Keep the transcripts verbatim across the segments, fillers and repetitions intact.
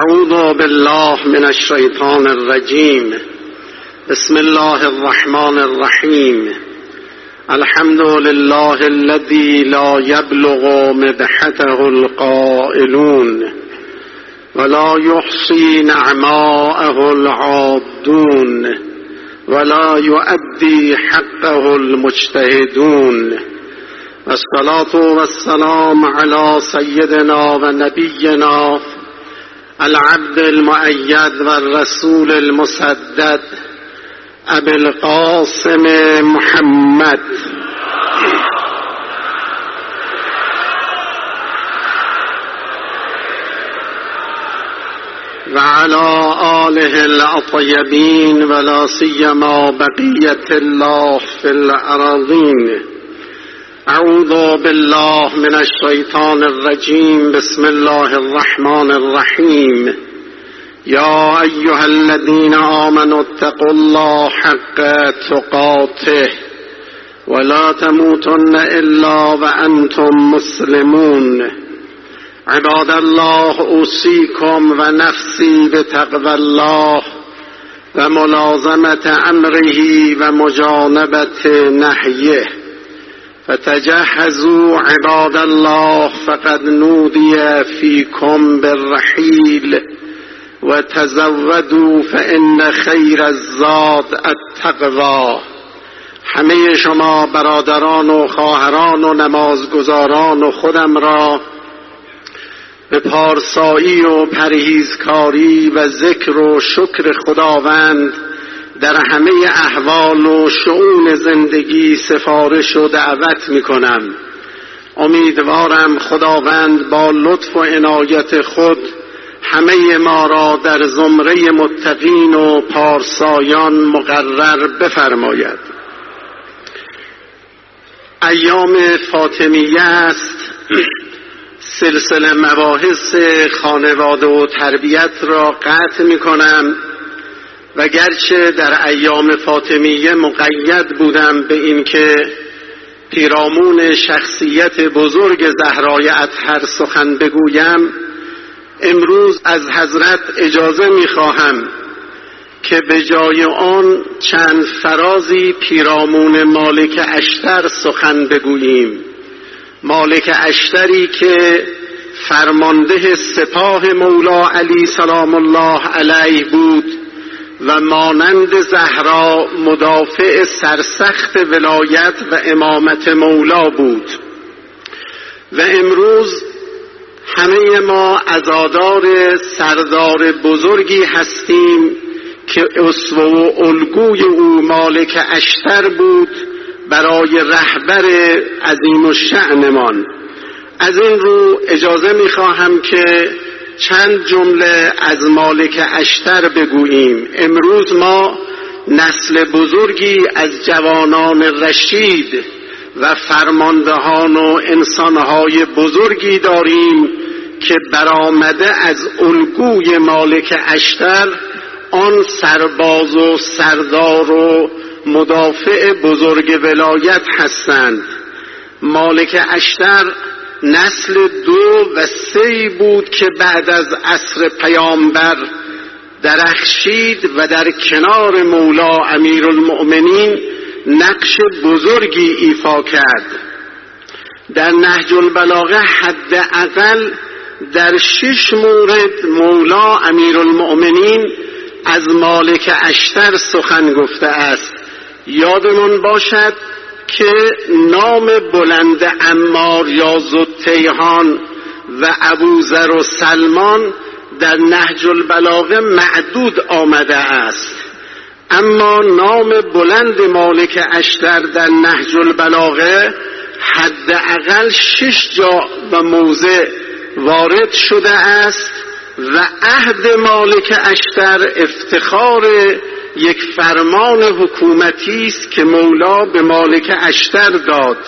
اعوذ بالله من الشیطان الرجیم. بسم الله الرحمن الرحیم. الحمد لله الذي لا يبلغ مدحته القائلون ولا يحصي نعماءه العادون ولا يؤدي حقه المجتهدون. والصلاة والسلام على سيدنا ونبينا العبد المؤيد والرسول المسدد أبي القاسم محمد وعلى آله الأطيبين ولا سيما بقية الله في الأراضين. أعوذ بالله من الشيطان الرجيم. بسم الله الرحمن الرحيم. يا أيها الذين آمنوا اتقوا الله حق تقاته ولا تموتن إلا وأنتم مسلمون. عباد الله، أوصيكم ونفسي بتقوى الله وملازمة أمره ومجانبة نهيه. فتجهزوا عباد الله فقد نودي فيكم بالرحيل وتزودوا فإن خير الزاد التقوى. همه شما برادران و خواهران و نمازگزاران و خودم را به پارسایی و پرهیزکاری و ذکر و شکر خداوند در همه احوال و شؤون زندگی سفارش و دعوت می کنم. امیدوارم خداوند با لطف و عنایت خود همه ما را در زمره متقین و پارسایان مقرر بفرماید. ایام فاطمیه است. سلسله مباحث خانواده و تربیت را قطع می کنم و گرچه در ایام فاطمیه مقید بودم به اینکه پیرامون شخصیت بزرگ زهرای اطهر سخن بگویم، امروز از حضرت اجازه می‌خواهم که به جای آن چند فرازی پیرامون مالک اشتر سخن بگوییم. مالک اشتری که فرمانده سپاه مولا علی سلام الله علیه بود و مانند زهرا مدافع سرسخت ولایت و امامت مولا بود. و امروز همه ما عزادار سردار بزرگی هستیم که اسوه و الگوی او مالک اشتر بود برای رهبر عظیم الشأنمان. از این رو اجازه می‌خواهم که چند جمله از مالک اشتر بگوییم. امروز ما نسل بزرگی از جوانان رشید و فرماندهان و انسانهای بزرگی داریم که برآمده از الگوی مالک اشتر، آن سرباز و سردار و مدافع بزرگ ولایت هستند. مالک اشتر نسل دو و سه بود که بعد از عصر پیامبر درخشید و در کنار مولا امیرالمؤمنین نقش بزرگی ایفا کرد. در نهج البلاغه حداقل در شش مورد مولا امیرالمؤمنین از مالک اشتر سخن گفته است. یادمون باشد که نام بلند عمار یا ذوالتیهان و ابوذر و سلمان در نهج البلاغه معدود آمده است، اما نام بلند مالک اشتر در نهج البلاغه حداقل شش جا و موضع وارد شده است و عهد مالک اشتر افتخار یک فرمان حکومتی است که مولا به مالک اشتر داد.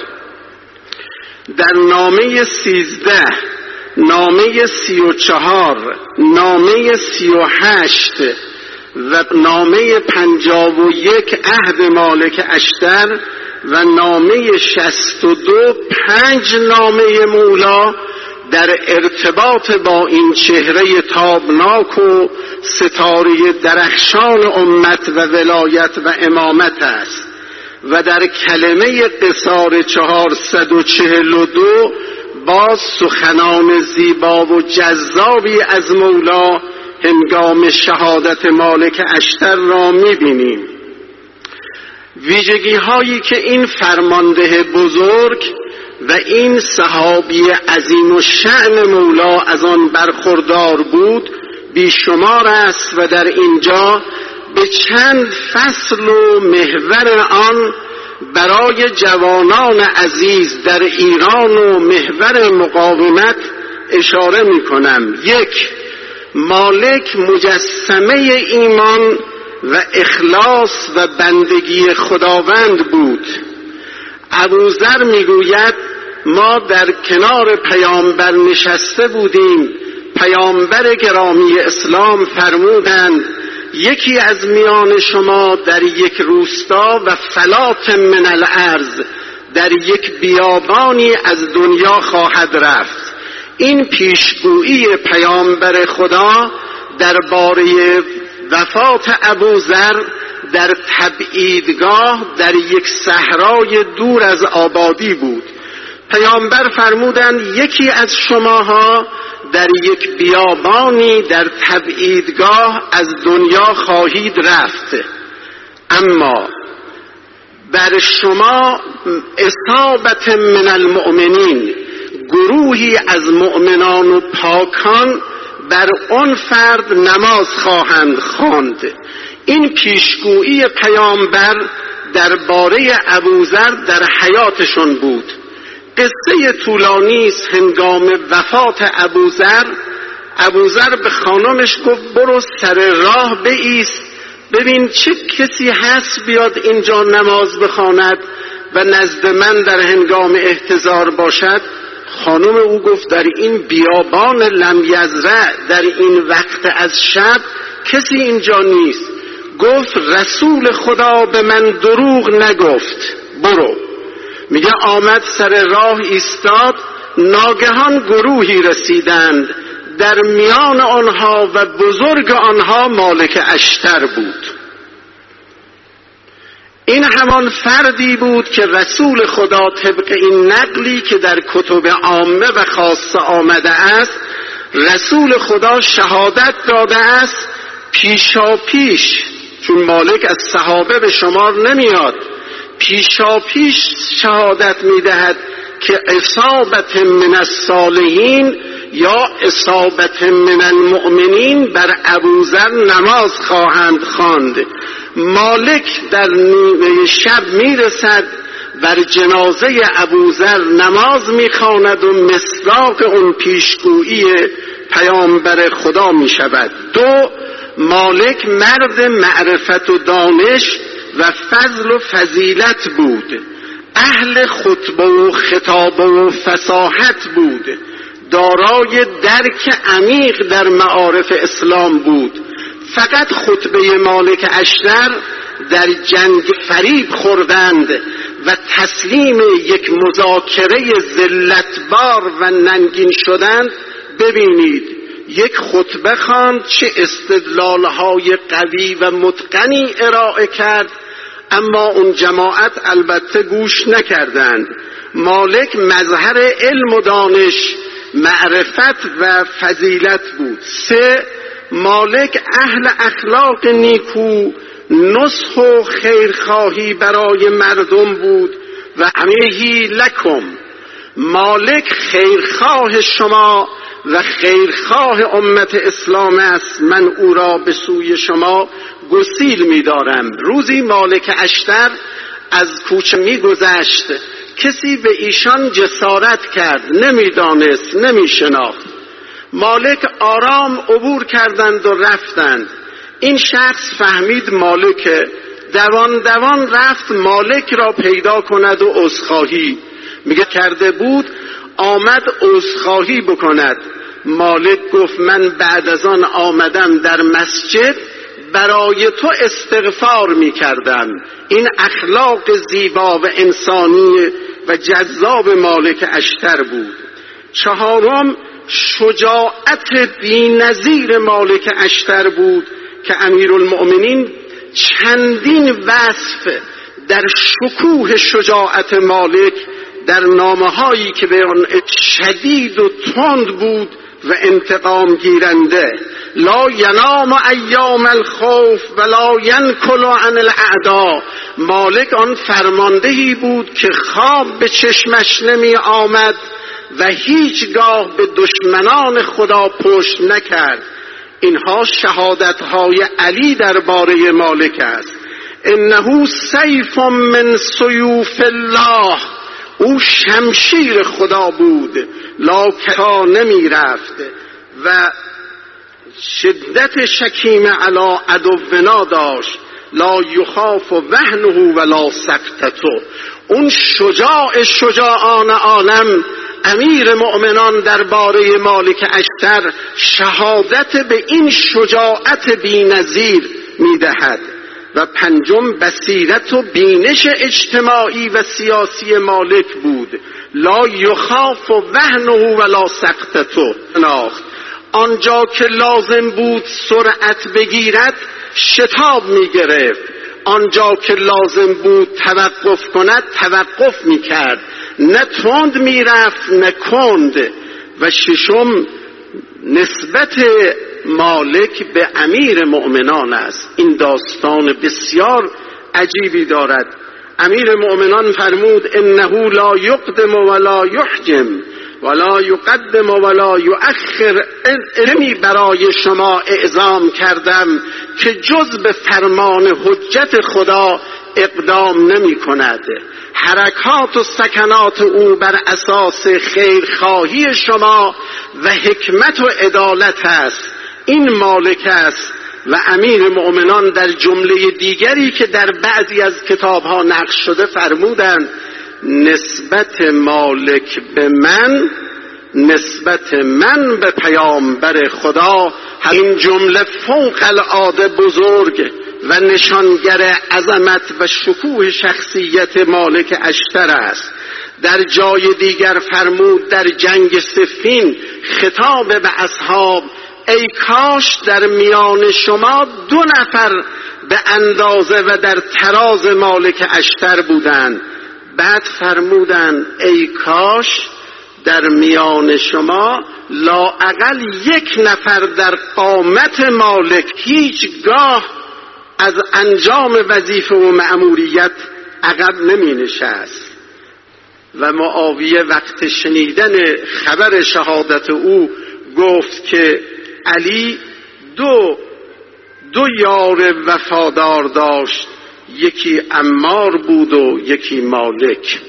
در نامه سیزده، نامه سی و چهار، نامه سی و هشت و نامه پنجاب و یک عهد مالک اشتر و نامه شصت و دو، پنج نامه مولا در ارتباط با این چهره تابناک و ستاره درخشان امت و ولایت و امامت است و در کلمه قصار چهارصد و چهل و دو باز سخنان زیبا و جذابی از مولا هنگام شهادت مالک اشتر را می‌بینیم. ویژگی هایی که این فرمانده بزرگ و این صحابی عظیم و شأن مولا از آن برخوردار بود بیشمار است و در اینجا به چند فصل و محور آن برای جوانان عزیز در ایران و محور مقاومت اشاره می کنم. یک، مالک مجسمه ایمان و اخلاص و بندگی خداوند بود. ابوذر میگوید ما در کنار پیامبر نشسته بودیم، پیامبر گرامی اسلام فرمودند یکی از میان شما در یک روستا و فلات من الارض، در یک بیابانی از دنیا خواهد رفت. این پیشگویی پیامبر خدا درباره وفات ابوذر در تبعیدگاه در یک صحرای دور از آبادی بود. پیامبر فرمودند یکی از شماها در یک بیابانی در تبعیدگاه از دنیا خواهید رفت، اما بر شما اصابت من المؤمنین، گروهی از مؤمنان و پاکان بر آن فرد نماز خواهند خواند. این پیشگویی پیامبر درباره ابوذر در حیاتشون بود. قصه طولانی است. هنگام وفات ابوذر، ابوذر به خانمش گفت برو سر راه بایست ببین چه کسی هست بیاد اینجا نماز بخواند و نزد من در هنگام احتضار باشد. خانم او گفت در این بیابان لم یزرع، در این وقت از شب کسی اینجا نیست. گفت رسول خدا به من دروغ نگفت، برو. میگه آمد سر راه ایستاد، ناگهان گروهی رسیدند، در میان آنها و بزرگ آنها مالک اشتر بود. این همان فردی بود که رسول خدا طبق این نقلی که در کتب عامه و خاصه آمده است، رسول خدا شهادت داده است پیشا پیش، چون مالک از صحابه به شمار نمیاد، پیشا پیش شهادت میدهد که اصابت من الصالحین یا اصابت من المؤمنین بر ابوذر نماز خواهند خواند. مالک در نیمه شب میرسد، بر جنازه ابوذر نماز میخواند و مصداق اون پیشگویی پیامبر خدا میشود. دو، مالک مرد معرفت و دانش و فضل و فضیلت بود، اهل خطبه و خطابه و فصاحت بود، دارای درک عمیق در معارف اسلام بود. فقط خطبه مالک اشتر در جنگ فریب خوردند و تسلیم یک مذاکره ذلتبار و ننگین شدند. ببینید یک خطبه خواند، چه استدلالهای قوی و متقنی ارائه کرد، اما اون جماعت البته گوش نکردند. مالک مظهر علم و دانش، معرفت و فضیلت بود. سه، مالک اهل اخلاق نیکو، نصح و خیرخواهی برای مردم بود و امیهی لکم. مالک خیرخواه شما و خیرخواه امت اسلام است، من او را به سوی شما گسیل می دارم. روزی مالک اشتر از کوچه می گذشت، کسی به ایشان جسارت کرد، نمی دانست، نمی شناخت. مالک آرام عبور کردند و رفتند. این شخص فهمید مالک، دوان دوان رفت مالک را پیدا کند و عذرخواهی میگه کرده بود، آمد عذرخواهی بکند. مالک گفت من بعد از آن آمدم در مسجد برای تو استغفار می کردم. این اخلاق زیبا و انسانی و جذاب مالک اشتر بود. چهارم شجاعت بی‌نظیر مالک اشتر بود که امیرالمؤمنین چندین وصف در شکوه شجاعت مالک در نامه‌هایی که به آن شدید و تند بود و انتقام گیرنده، لا ینام ایام الخوف ولا ینکل عن الاعداء. مالک آن فرماندهی بود که خواب به چشمش نمی آمد و هیچگاه به دشمنان خدا پشت نکرد. اینها شهادت‌های علی درباره مالک است. انه سیف من سیوف الله، او شمشیر خدا بود، لاکتا نمی رفت و شدت شکیم علی عدونا داشت، لا یخاف وهنه ولا سقطته. اون شجاع شجاعان عالم امیر مؤمنان درباره مالک اشتر شهادت به این شجاعت بی‌نظیر می‌دهد. و پنجم بصیرت و بینش اجتماعی و سیاسی مالک بود، لا یخاف وهنه ولا سقطته. آنجا که لازم بود سرعت بگیرد شتاب می‌گرفت، آنجا که لازم بود توقف کند توقف می‌کرد، نه تند می‌رفت نه کند. و ششم نسبت مالک به امیر مؤمنان است. این داستان بسیار عجیبی دارد. امیر مؤمنان فرمود انه لا یقدم ولا یحجم ولا یقدم ولا یؤخر. علمی برای شما اعزام کردم که جز به فرمان حجت خدا اقدام نمی کند. حرکات و سکنات او بر اساس خیرخواهی شما و حکمت و عدالت است. این مالک است. و امیر مؤمنان در جمله دیگری که در بعضی از کتابها نقش شده فرمودند نسبت مالک به من نسبت من به پیامبر خدا، این جمله فوق العاده بزرگ و نشانگر عظمت و شکوه شخصیت مالک اشتر است. در جای دیگر فرمود در جنگ صفین خطاب به اصحاب ای کاش در میان شما دو نفر به اندازه و در تراز مالک اشتر بودند. بعد فرمودند ای کاش در میان شما لااقل یک نفر در قامت مالک هیچگاه از انجام وظیفه و مأموریت عقب نمی نشست. و معاویه وقت شنیدن خبر شهادت او گفت که علی دو دو یار وفادار داشت، یکی عمار بود و یکی مالک.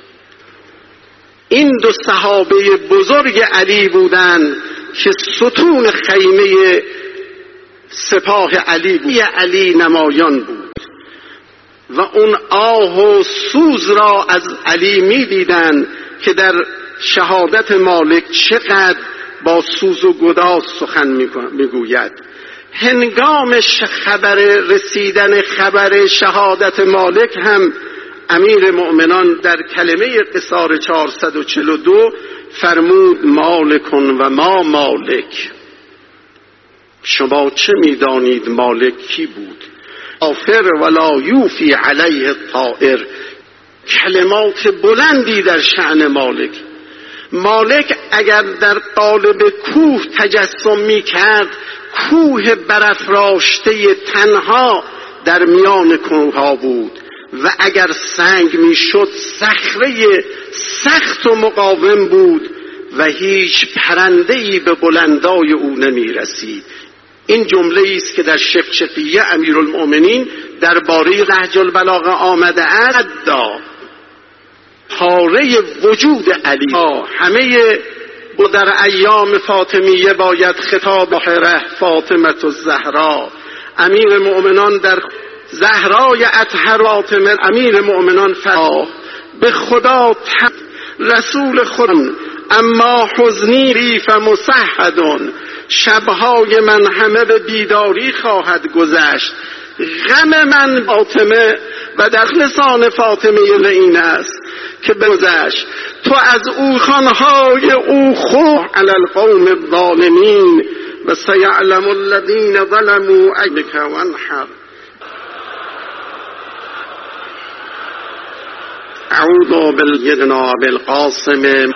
این دو صحابه بزرگ علی بودند که ستون خیمه سپاه علی بود. علی نمایان بود و اون آه و سوز را از علی می دیدن که در شهادت مالک چقدر با سوز و گداز سخن می گوید. هنگام خبر رسیدن خبر شهادت مالک هم امیر مؤمنان در کلمه قصار چهارصد و چهل و دو فرمود مالکن و ما مالک. شما چه میدانید مالک کی بود؟ آفر ولا یوفی علیه الطائر. کلمات بلندی در شأن مالک. مالک اگر در قالب کوه تجسم می کرد، کوه برافراشته تنها در میان کوه ها بود و اگر سنگ می شد صخره سخت و مقاوم بود و هیچ پرنده‌ای به بلندای او نمی رسید. این جمله است که در شقشقیه امیرالمؤمنین درباره نهج البلاغه آمده است. پاره وجود علی همه در ایام فاطمیه باید خطاب بحره فاطمه الزهرا. امیر مؤمنان در زهرای اطهر فاطمه امیر مؤمنان فرا به خدا رسول خودم اما حزنی ریف مسحدون. شبهای من همه به بیداری خواهد گذشت، غم من فاطمه و در لسان فاطمه لعین است که بگذشت تو از او خانهای او خو علی القوم الظالمین و سیعلم الذین ظلموا ایک وانحر. اعوذ بالجدنا بالقاسم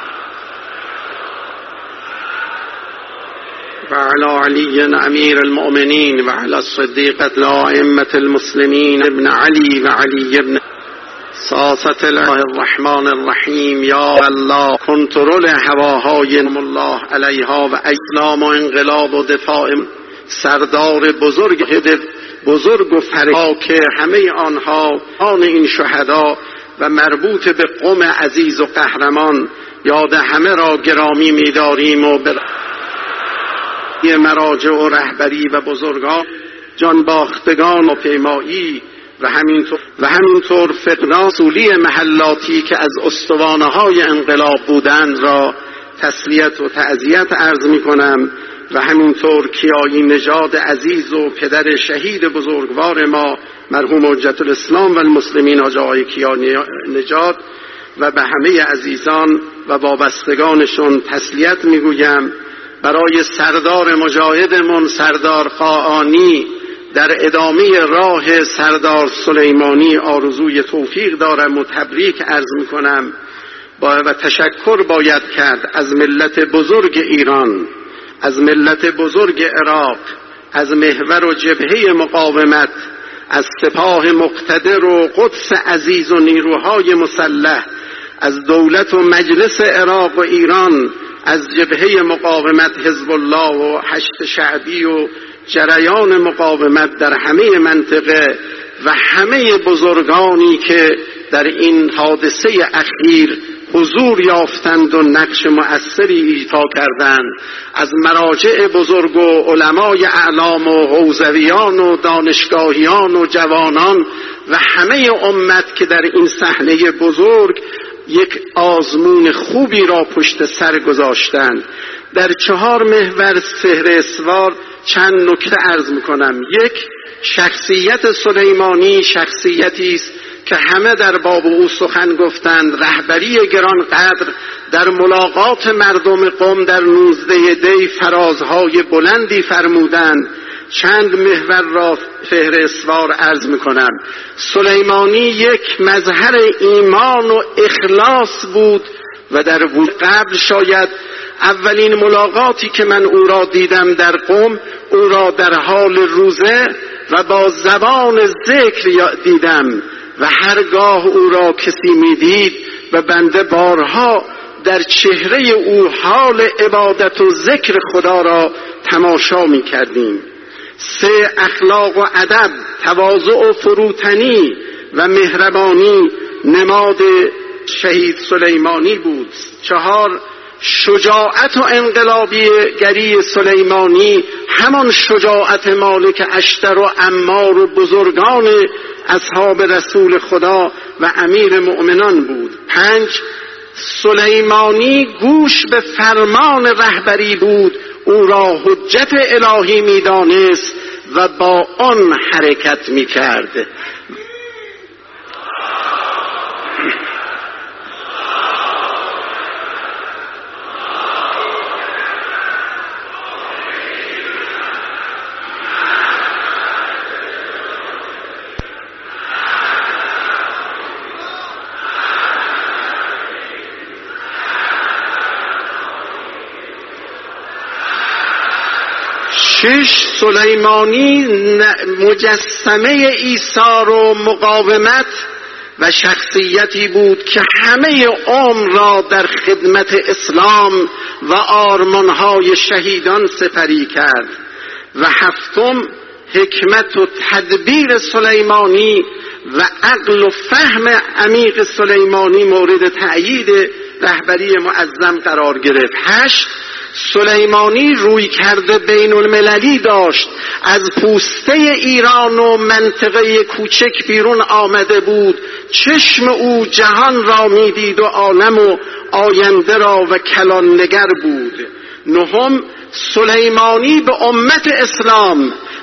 وعلى علي أمير المؤمنين وعلى الصديقة الأئمة المسلمين ابن علي وعلي ابن ساسة الله الرحمن الرحیم. یا الله کنترل هواهای الله علیها و اسلام و انقلاب و دفاع سردار بزرگ بزرگ و فرها که همه آنها آن این شهدا و مربوط به قوم عزیز و قهرمان یاد همه را گرامی می‌داریم و بر مراجع و رهبری و بزرگان جانباختگان و پیمایی و همینطور و همینطور فقدان سولی محلاتی که از استوانه‌های انقلاب بودند را تسلیت و تعزیت عرض می‌کنم و همینطور کیایی نژاد عزیز و پدر شهید بزرگوار ما مرحوم حجت الاسلام و المسلمین حاج آقای کیانی نژاد و به همه عزیزان و وابستگانشون تسلیت می‌گویم. برای سردار مجاهدمون سردار قاآنی در ادامه راه سردار سلیمانی آرزوی توفیق دارم و تبریک عرض میکنم و تشکر باید کرد از ملت بزرگ ایران، از ملت بزرگ عراق، از محور و جبهه مقاومت، از سپاه مقتدر و قدس عزیز و نیروهای مسلح، از دولت و مجلس عراق و ایران، از جبهه مقاومت حزب الله و حشد شعبی و جریان مقاومت در همه منطقه و همه بزرگانی که در این حادثه اخیر حضور یافتند و نقش مؤثری ایفا کردند، از مراجع بزرگ و علمای اعلام و حوزویان و دانشگاهیان و جوانان و همه امت که در این صحنه بزرگ یک آزمون خوبی را پشت سر گذاشتند. در چهار محور فهرستوار چند نکته عرض میکنم. یک، شخصیت سلیمانی شخصیتی است که همه در باب او سخن گفتند. رهبری گرانقدر در ملاقات مردم قم در نوزده دی فرازهای بلندی فرمودند. چند محور را فهرستوار عرض میکنم. سلیمانی یک مظهر ایمان و اخلاص بود و در قبل شاید اولین ملاقاتی که من او را دیدم در قم او را در حال روزه و با زبان ذکر دیدم و هرگاه او را کسی میدید و بنده بارها در چهره او حال عبادت و ذکر خدا را تماشا می کردیم. سه، اخلاق و ادب، تواضع و فروتنی و مهربانی نماد شهید سلیمانی بود. چهار، شجاعت و انقلابی گری سلیمانی همان شجاعت مالک اشتر و عمار و بزرگان اصحاب رسول خدا و امیر مؤمنان بود. پنج، سلیمانی گوش به فرمان رهبری بود، او را حجت الهی می‌دانست و با آن حرکت می‌کرد. شش، سلیمانی مجسمه ایثار و مقاومت و شخصیتی بود که همه عمر را در خدمت اسلام و آرمانهای شهیدان سپری کرد. و هفتم، حکمت و تدبیر سلیمانی و عقل و فهم عمیق سلیمانی مورد تأیید رهبری معظم قرار گرفت. هشت، سلیمانی روی کرده بین المللی داشت، از پوسته ایران و منطقه کوچک بیرون آمده بود، چشم او جهان را میدید و عالم و آینده را و کلان نگر بود. نهم، سلیمانی به امت اسلام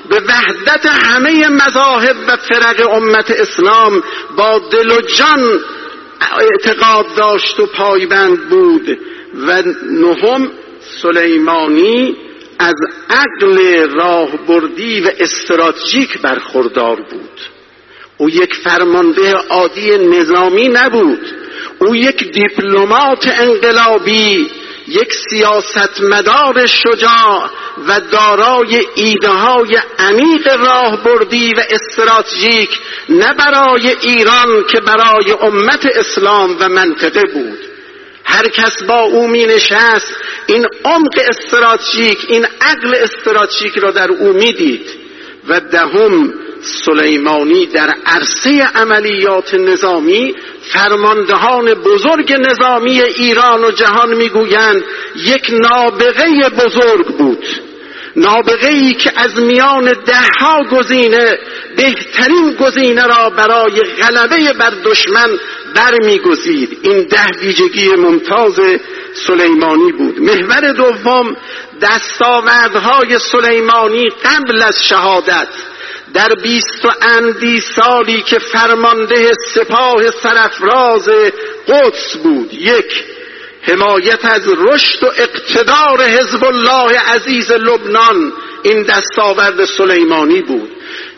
به وحدت همه مذاهب و فرق امت اسلام با دل و جان اعتقاد داشت و پایبند بود. و نهم، سلیمانی از عقل راهبردی و استراتژیک برخوردار بود. او یک فرمانده عادی نظامی نبود، او یک دیپلمات انقلابی، یک سیاستمدار شجاع و دارای ایده‌های عمیق راهبردی و استراتژیک، نه برای ایران که برای امت اسلام و منطقه بود. هر کس با او می نشست این عمق استراتژیک، این عقل استراتژیک را در او می دید. و دهم، سلیمانی در عرصه عملیات نظامی فرماندهان بزرگ نظامی ایران و جهان میگویند یک نابغه بزرگ بود، نابغه‌ای که از میان دهها گزینه بهترین گزینه را برای غلبه بر دشمن برمیگزید. این ده ویژگی ممتاز سلیمانی بود. محور دوم، دستاوردهای سلیمانی قبل از شهادت در بیست و اندی سالی که فرمانده سپاه سرافراز قدس بود. یک، حمایت از رشد و اقتدار حزب الله عزیز لبنان، این دستاورد سلیمانی بود.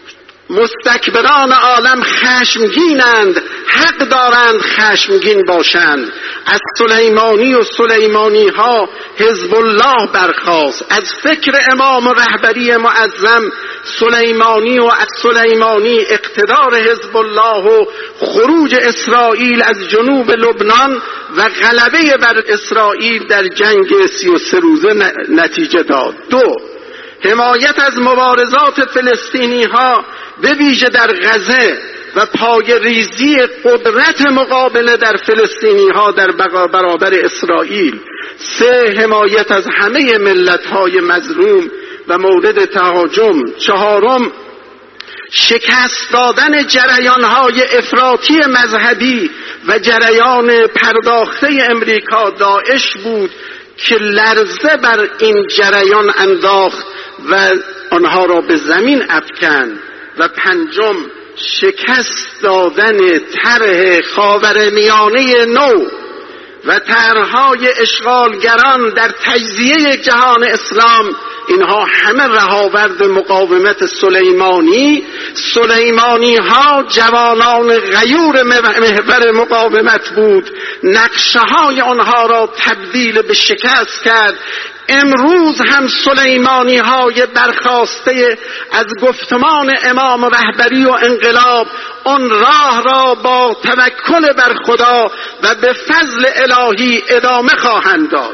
مستکبران عالم خشمگینند، حق دارند خشمگین باشند. از سلیمانی و سلیمانی ها حزب الله برخاست. از فکر امام و رهبری معظم سلیمانی و از سلیمانی اقتدار حزب الله و خروج اسرائیل از جنوب لبنان و غلبه بر اسرائیل در جنگ سی و سه روزه نتیجه داد. دو، حمایت از مبارزات فلسطینی ها به ویژه در غزه و پای ریزی قدرت مقابله در فلسطینی ها در برابر اسرائیل. سه، حمایت از همه ملت های مظلوم و مورد تهاجم. چهارم، شکست دادن جریان های افراطی مذهبی و جریان پرداخته امریکا داعش بود که لرزه بر این جریان انداخت و آنها را به زمین افکند. و پنجم، شکست دادن طرح خاورمیانه نو و طرحهای اشغالگران در تجزیه جهان اسلام. اینها همه رهاورد مقاومت سلیمانی. سلیمانی ها جوانان غیور محور مقاومت بود. نقشه های آنها را تبدیل به شکست کرد. امروز هم سلیمانی های برخاسته از گفتمان امام رهبری و انقلاب آن راه را با توکل بر خدا و به فضل الهی ادامه خواهند داد.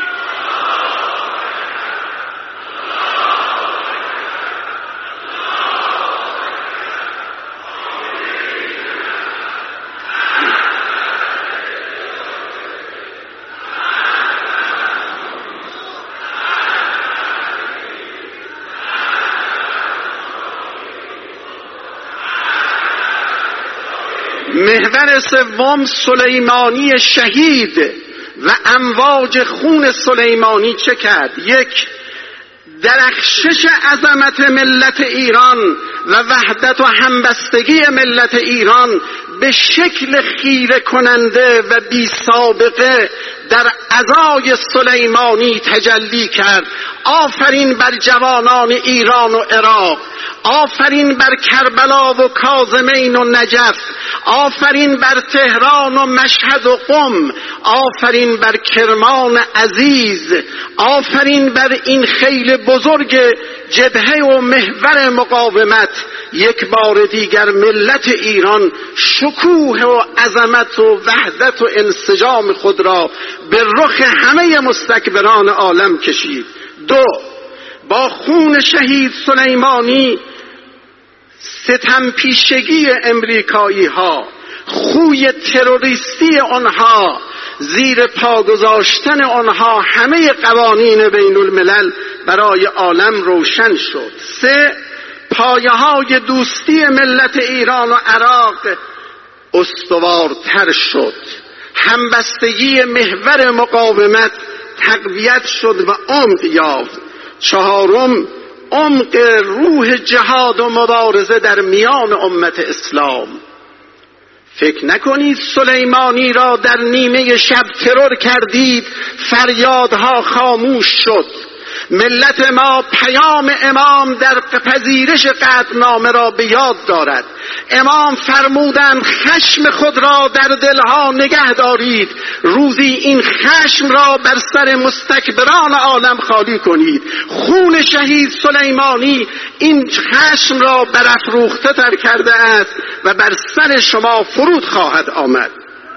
محور سوم، سلیمانی شهید و امواج خون سلیمانی چه کرد؟ یک، درخشش عظمت ملت ایران و وحدت و همبستگی ملت ایران به شکل خیره کننده و بی سابقه در عزای سلیمانی تجلی کرد. آفرین بر جوانان ایران و عراق، آفرین بر کربلا و کاظمین و نجف، آفرین بر تهران و مشهد و قم، آفرین بر کرمان عزیز، آفرین بر این خیل بزرگ جبهه و محور مقاومت. یک بار دیگر ملت ایران شکوه و عظمت و وحدت و انسجام خود را به رخ همه مستکبران عالم کشید. دو، با خون شهید سلیمانی ستم پیشگی امریکایی ها، خوی تروریستی آنها، زیر پا گذاشتن آنها همه قوانین بین الملل برای عالم روشن شد. سه، پایه های دوستی ملت ایران و عراق استوارتر شد. همبستگی محور مقاومت تقویت شد و عمق یافت. چهارم، عمق روح جهاد و مبارزه در میان امت اسلام. فکر نکنید سلیمانی را در نیمه شب ترور کردید فریادها خاموش شد. ملت ما پیام امام در پذیرش قطعنامه را به یاد دارد. امام فرمودند خشم خود را در دلها نگه دارید، روزی این خشم را بر سر مستکبران عالم خالی کنید. خون شهید سلیمانی این خشم را برافروخته تر کرده است و بر سر شما فرود خواهد آمد.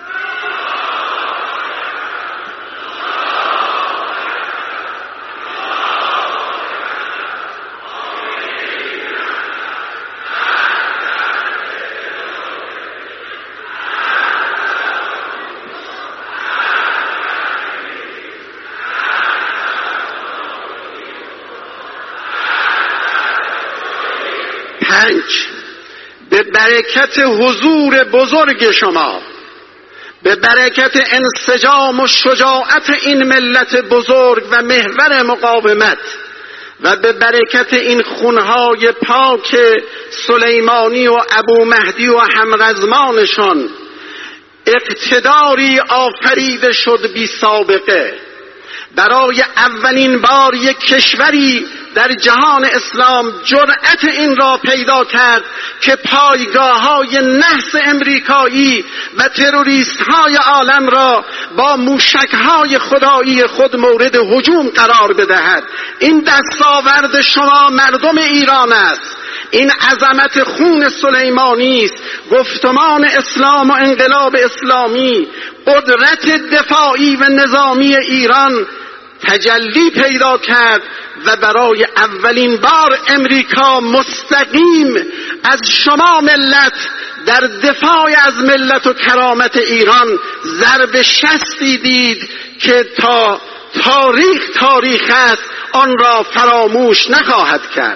پنج، به برکت حضور بزرگ شما، به برکت انسجام و شجاعت این ملت بزرگ و محور مقاومت و به برکت این خونهای پاک سلیمانی و ابو مهدی و همرزمانشان اقتداری آفریده شد بی سابقه. برای اولین بار یک کشوری در جهان اسلام جرأت این را پیدا کرد که پایگاه‌های نحس امریکایی و تروریست‌های عالم را با موشک‌های خدایی خود مورد هجوم قرار بدهد. این دستاورد شما مردم ایران است. این عظمت خون سلیمانی است. گفتمان اسلام و انقلاب اسلامی، قدرت دفاعی و نظامی ایران تجلی پیدا کرد و برای اولین بار امریکا مستقیم از شما ملت در دفاع از ملت و کرامت ایران ضرب شستی دید که تا تاریخ تاریخ است آن را فراموش نخواهد کرد.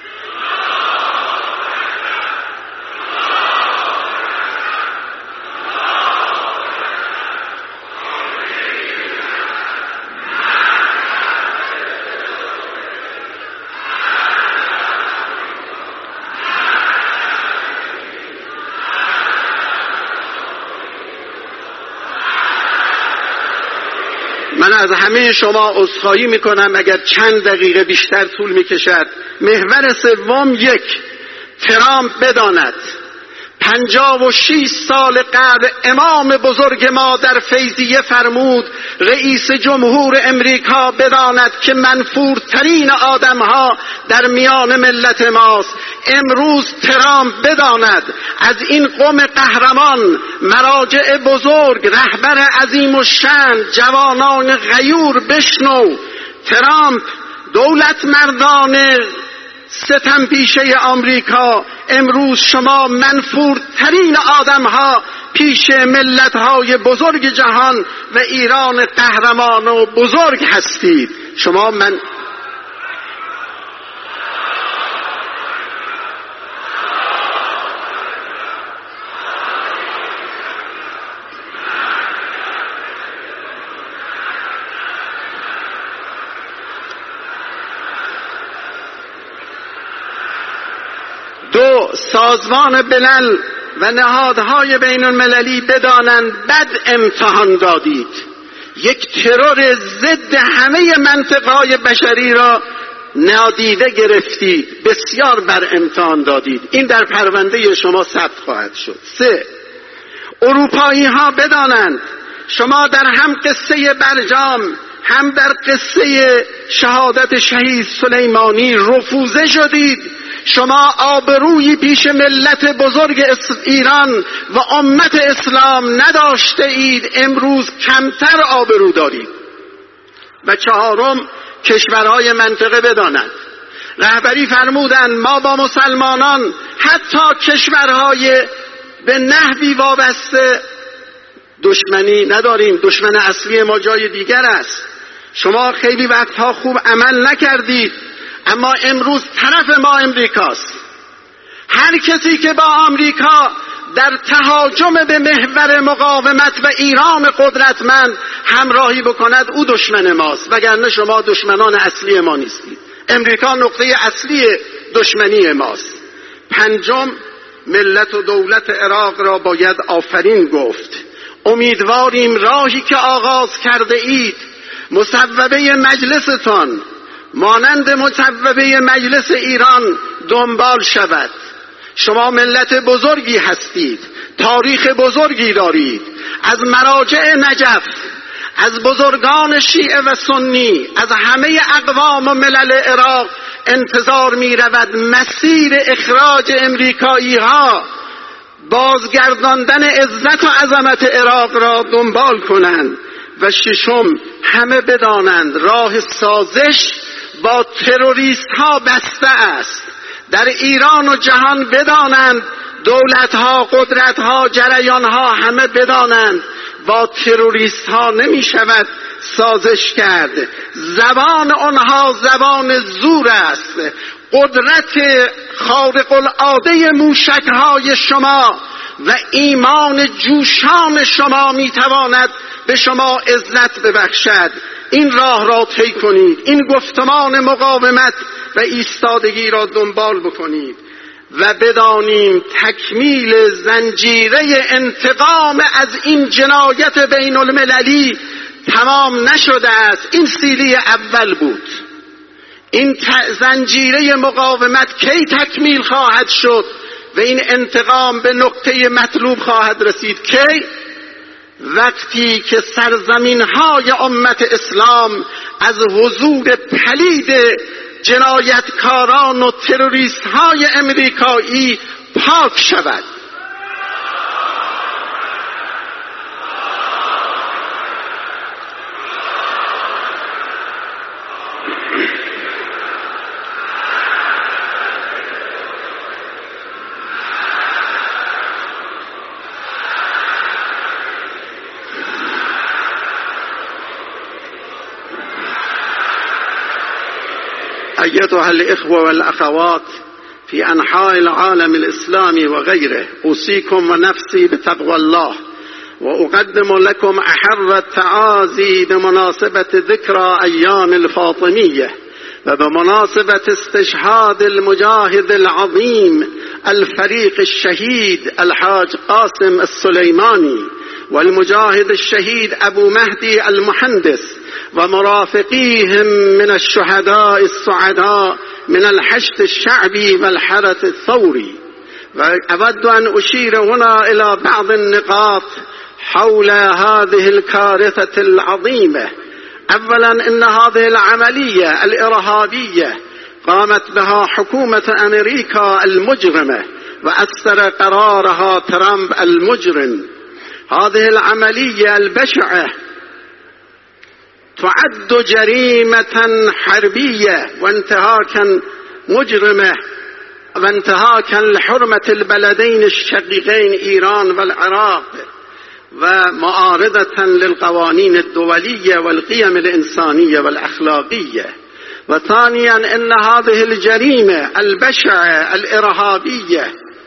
من از همه شما عذرخواهی میکنم اگر چند دقیقه بیشتر طول میکشد. محور سوم، یک، ترامپ بداند پنجاه و شش سال قبل امام بزرگ ما در فیضیه فرمود رئیس جمهور امریکا بداند که منفورترین آدمها در میان ملت ماست. امروز ترامپ بداند از این قوم قهرمان، مراجع بزرگ، رهبر عظیم الشأن، جوانان غیور بشنو. ترامپ دولت مردان ستم پیشه آمریکا، امروز شما منفورترین آدمها پیش ملت‌های بزرگ جهان و ایران قهرمان و بزرگ هستید. شما من دو، سازمان ملل و نهادهای بین المللی بدانند بد امتحان دادید. یک ترور ضد همه منطقه‌های بشری را نادیده گرفتید. بسیار بر امتحان دادید. این در پرونده شما ثبت خواهد شد. سه، اروپایی ها بدانند شما در هم قصه برجام هم در قصه شهادت شهید سلیمانی رفوزه شدید. شما آبرویی پیش ملت بزرگ ایران و امت اسلام نداشته اید، امروز کمتر آبرو دارید. و چهارم، کشورهای منطقه بدانند رهبری فرمودند ما با مسلمانان حتی کشورهای به نحوی وابسته دشمنی نداریم. دشمن اصلی ما جای دیگر است. شما خیلی وقتها خوب عمل نکردید، اما امروز طرف ما امریکاست. هر کسی که با آمریکا در تهاجم به محور مقاومت و ایران قدرتمند همراهی بکند او دشمن ماست، وگرنه شما دشمنان اصلی ما نیستید. امریکا نقطه اصلی دشمنی ماست. پنجم، ملت و دولت عراق را باید آفرین گفت. امیدواریم راهی که آغاز کرده اید مصوبه مجلستان مانند مصوبه مجلس ایران دنبال شود. شما ملت بزرگی هستید، تاریخ بزرگی دارید. از مراجع نجف، از بزرگان شیعه و سنی، از همه اقوام و ملل عراق انتظار می رود مسیر اخراج امریکایی ها، بازگرداندن عزت و عظمت عراق را دنبال کنند. و ششم، همه بدانند راه سازش با تروریست ها بسته است. در ایران و جهان بدانند، دولت ها، قدرت ها، جریان ها همه بدانند با تروریست ها نمی شود سازش کرد. زبان آنها زبان زور است. قدرت خارق العاده موشک های شما و ایمان جوشان شما می تواند به شما عزت ببخشد. این راه را طی کنید، این گفتمان مقاومت و ایستادگی را دنبال بکنید و بدانیم تکمیل زنجیره انتقام از این جنایت بین المللی تمام نشده است. این سیلی اول بود. این زنجیره مقاومت کی تکمیل خواهد شد و این انتقام به نقطه مطلوب خواهد رسید؟ کی؟ وقتی که سرزمین‌های امت اسلام از حضور پلید جنایتکاران و تروریست‌های امریکایی پاک شود. أيتها الإخوة والأخوات في أنحاء العالم الإسلامي وغيره، أوصيكم ونفسي بتقوى الله، وأقدم لكم أحر التعازي بمناسبة ذكرى أيام الفاطمية وبمناسبة استشهاد المجاهد العظيم الفريق الشهيد الحاج قاسم السليماني والمجاهد الشهيد أبو مهدي المهندس ومرافقيهم من الشهداء السعداء من الحشد الشعبي والحرس الثوري. وأود أن أشير هنا إلى بعض النقاط حول هذه الكارثة العظيمة. أولا، إن هذه العملية الإرهابية قامت بها حكومة أمريكا المجرمة وأثر قرارها ترامب المجرم. هذه العملية البشعة تعد جريمة حربية وانتهاكا مجرمة وانتهاكا لحرمة البلدين الشقيقين إيران والعراق ومعارضة للقوانين الدولية والقيم الإنسانية والأخلاقية. وثانيا، إن هذه الجريمة البشعة الإرهابية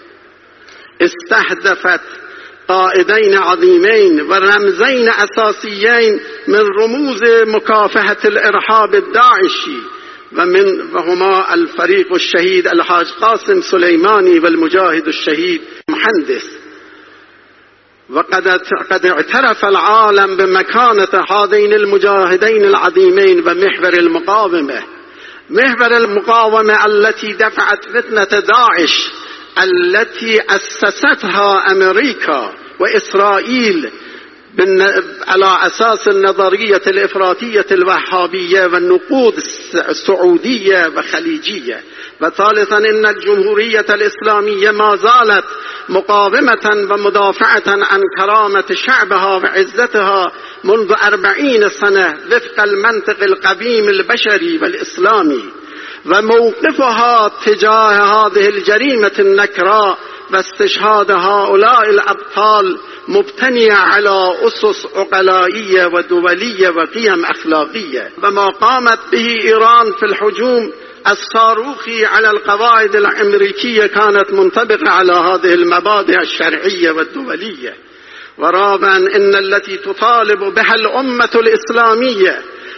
استهدفت قائدين عظيمين ورمزين أساسيين من رموز مكافحة الإرهاب الداعشي ومن وهما الفريق الشهيد الحاج قاسم سليماني والمجاهد الشهيد مهندس. وقد قد اعترف العالم بمكانة هذين المجاهدين العظيمين ومحور المقاومة محور المقاومة التي دفعت فتنة داعش التي أسستها أمريكا وإسرائيل على أساس النظرية الإفراطية الوهابية والنقود السعودية وخليجية. وثالثا، إن الجمهورية الإسلامية ما زالت مقاومة ومدافعة عن كرامة شعبها وعزتها منذ أربعين سنة وفق المنطق القديم البشري والإسلامي. وموقفها تجاه هذه الجريمة النكراء واستشهاد هؤلاء الأبطال مبتنية على أسس عقلائية ودولية وقيم أخلاقية. وما قامت به إيران في الهجوم الصاروخي على القواعد الأمريكية كانت منطبقة على هذه المبادئ الشرعية والدولية. ورابعا، إن التي تطالب بها الأمة الإسلامية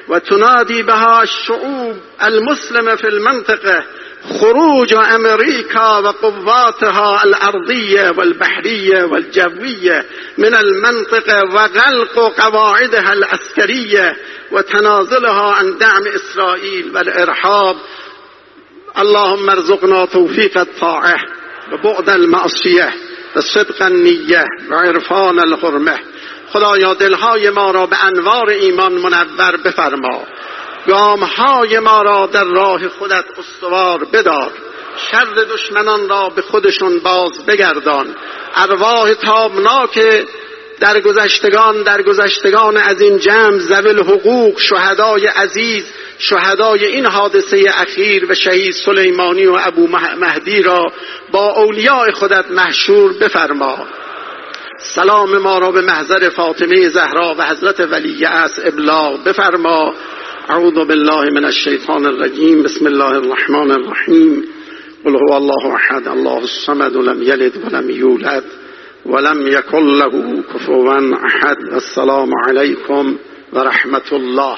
وتنادي بها الشعوب المسلمة في المنطقة خروج أمريكا وقواتها الأرضية والبحرية والجوية من المنطقة وغلق قواعدها العسكرية وتنازلها عن دعم إسرائيل والإرهاب. اللهم ارزقنا توفيق الطاعة وبعد المعصية وصدق النية وعرفان الحرمة. خدایا دلهای ما را به انوار ایمان منور بفرما، گامهای ما را در راه خودت استوار بدار، شر دشمنان را به خودشون باز بگردان. ارواح تابناک در گذشتگان در گذشتگان از این جمع ذوی الحقوق، شهدای عزیز، شهدای این حادثه اخیر و شهید سلیمانی و ابو مهدی را با اولیاء خودت محشور بفرما. سلام ما را به محضر فاطمه زهرا و حضرت ولی عصر ابلاغ بفرما. اعوذ بالله من الشیطان الرجیم. بسم الله الرحمن الرحیم. قل هو الله احد الله الصمد لم یلد ولم یولد ولم یکن له کفوا احد. السلام علیکم و رحمت الله.